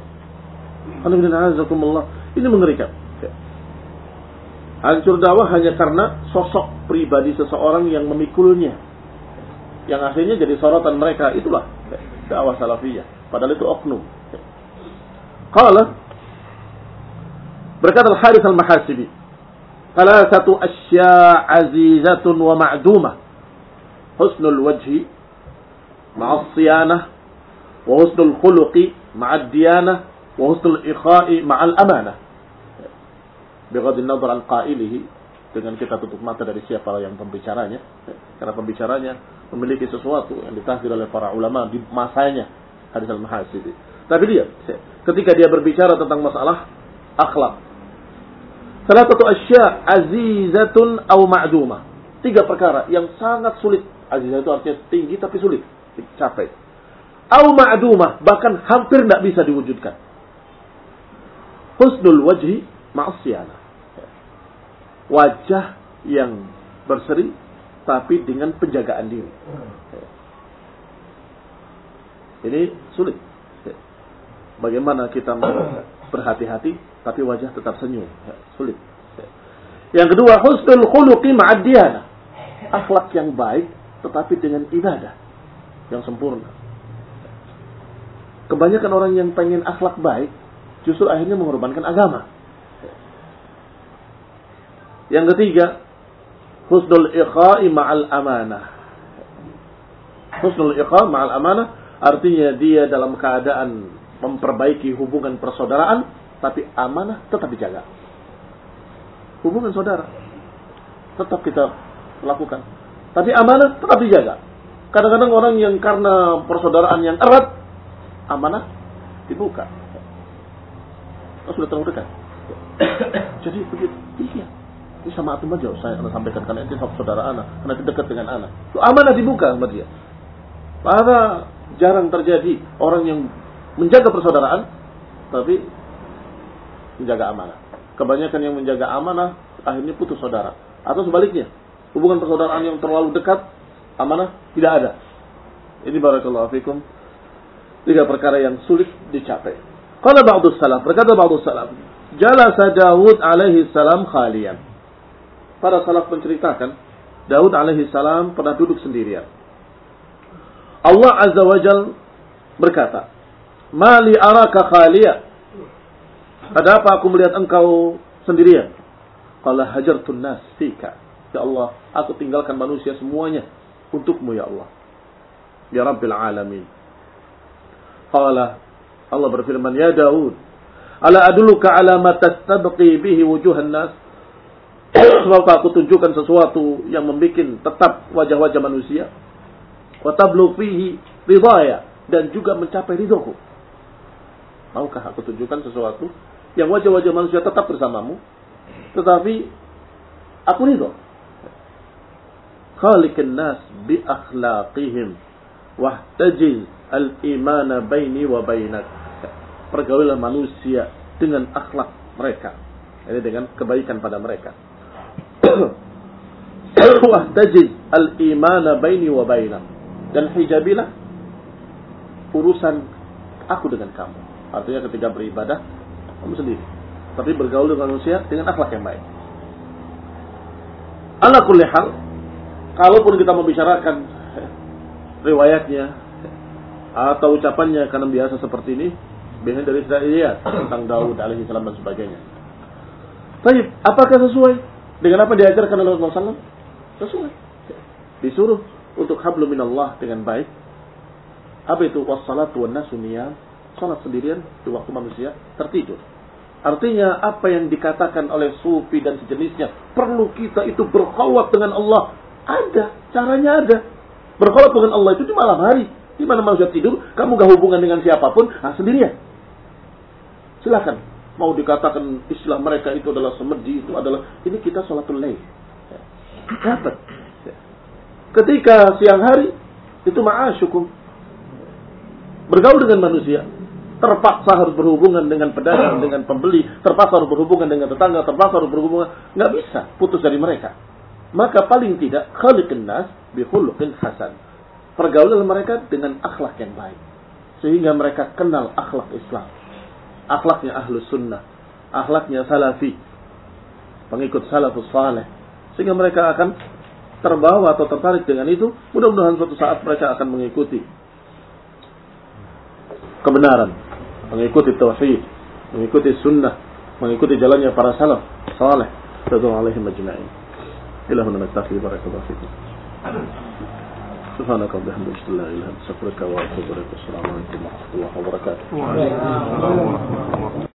Ini mengerikan. Hancur dakwah hanya karena sosok pribadi seseorang yang memikulnya, yang akhirnya jadi sorotan mereka. Itulah dakwah salafiyah, padahal itu oknum. Qala, berkata Al-Harith Al-Mahasibi, thalathatu asya' azizatun wa ma'dumah, husnul wajhi ma'as siyanah, wa husnul khuluqi ma'ad diyanah, wa husnul ikha'i ma'al amanah. Bighadin nazar an qailihi, dengan kita tutup mata dari siapa yang pembicaranya, karena pembicaranya memiliki sesuatu yang ditahdir oleh para ulama di masanya, Hadits Al-Mahasibi. Tapi dia, ketika dia berbicara tentang masalah akhlak, salah satu asya' azizatun aw ma'dumah, tiga perkara yang sangat sulit. Azizah itu artinya tinggi tapi sulit dicapai. Aw ma'dumah, bahkan hampir tidak bisa diwujudkan. Husnul wajhi ma'asiyana, wajah yang berseri tapi dengan penjagaan diri. Ini sulit. Bagaimana kita berhati-hati tapi wajah tetap senyum? Sulit. Yang kedua, husnul khuluqi ma'ad diyanah, akhlak yang baik tetapi dengan ibadah yang sempurna. Kebanyakan orang yang pengen akhlak baik justru akhirnya mengorbankan agama. Yang ketiga, husnul ikha'i ma'al amanah. Husnul ikha' ma'al amanah artinya dia dalam keadaan memperbaiki hubungan persaudaraan, tapi amanah tetap dijaga. Hubungan saudara tetap kita lakukan, tapi amanah tetap dijaga. Kadang-kadang orang yang karena persaudaraan yang erat, amanah dibuka. Oh, sudah terlalu dekat. Jadi begitu. Iya. Ini sama atum aja saya akan sampaikan, karena itu saudara anak, karena itu dekat dengan anak. Itu amanah dibuka sama dia. Maka jarang terjadi orang yang menjaga persaudaraan tapi menjaga amanah. Kebanyakan yang menjaga amanah akhirnya putus saudara, atau sebaliknya, hubungan persaudaraan yang terlalu dekat, amanah tidak ada. Ini barakallahu fikum, tiga perkara yang sulit dicapai. Qala ba'dus salaf, berkata ba'dus salaf, jalasa Daud alaihi salam khalian. Para salaf menceritakan Daud alaihi salam pernah duduk sendirian. Allah azza wa jalla berkata, "Mali araka khaliya." Ada apa aku melihat engkau sendirian? Qala hajartun nas fika. Ya Allah, aku tinggalkan manusia semuanya untukmu ya Allah. Ya Rabbil alamin. Qala, Allah berfirman, "Ya Daud, ala adulluka ala ma tastabqi bihi wujuhan nas?" Sebab aku tunjukkan sesuatu yang membuat tetap wajah-wajah manusia. Wa tablugh fihi ridaya, dan juga mencapai ridhoku. Maukah aku tunjukkan sesuatu yang wajah-wajah manusia tetap bersamamu, tetapi aku ridho. Khaliqin nas bi akhlaqihim wahtajiz al-imana baini wa bainak. Pergaulilah manusia dengan akhlak mereka, ini dengan kebaikan pada mereka. Wahtajiz al-imana baini wa bainak, dan hijabilah urusan aku dengan kamu. Artinya ketika beribadah kamu sendiri, tapi bergaul dengan manusia dengan akhlak yang baik. Ala kulli hal, kalaupun kita membicarakan riwayatnya atau ucapannya karena biasa seperti ini, biasanya dari Israiliyat tentang Daud alaihi salam dan sebagainya. Baik, apakah sesuai dengan apa diajarkan oleh Rasulullah sallallahu alaihi wasallam? Sesuai. Disuruh untuk hablu minallah dengan baik. Apa itu? Wassalatu wan nasu niyam. Salat sendirian di waktu manusia tertidur. Artinya apa yang dikatakan oleh sufi dan sejenisnya, perlu kita itu berkhawat dengan Allah. Ada, caranya ada. Berkhawat dengan Allah itu di malam hari. Di mana manusia tidur, kamu gak hubungan dengan siapapun, nah sendirian. Silakan. Mau dikatakan istilah mereka itu adalah semedi, itu adalah, ini kita sholatul lail. Dapat. Ketika siang hari, itu ma'asyukum. Bergaul dengan manusia. Terpaksa harus berhubungan dengan pedagang, dengan pembeli, terpaksa harus berhubungan dengan tetangga, terpaksa harus berhubungan, nggak bisa putus dari mereka. Maka paling tidak khaliqin nas bi khuluqin hasan. Pergaulan mereka dengan akhlak yang baik, sehingga mereka kenal akhlak Islam, akhlaknya ahlus sunnah, akhlaknya salafi, pengikut salafus saleh, sehingga mereka akan terbawa atau tertarik dengan itu. Mudah-mudahan suatu saat mereka akan mengikuti kebenaran, mengikuti tauhid, mengikuti sunnah, mengikuti jalannya para salaf saleh radhiyallahu alaihim ajma'in. Ilahuna nastaghfiru barakallahu fikum. Subhanaka wa bihamdika la ilaha illa anta astaghfiruka wa atubu ilaik. Assalamu alaikum warahmatullahi wabarakatuh.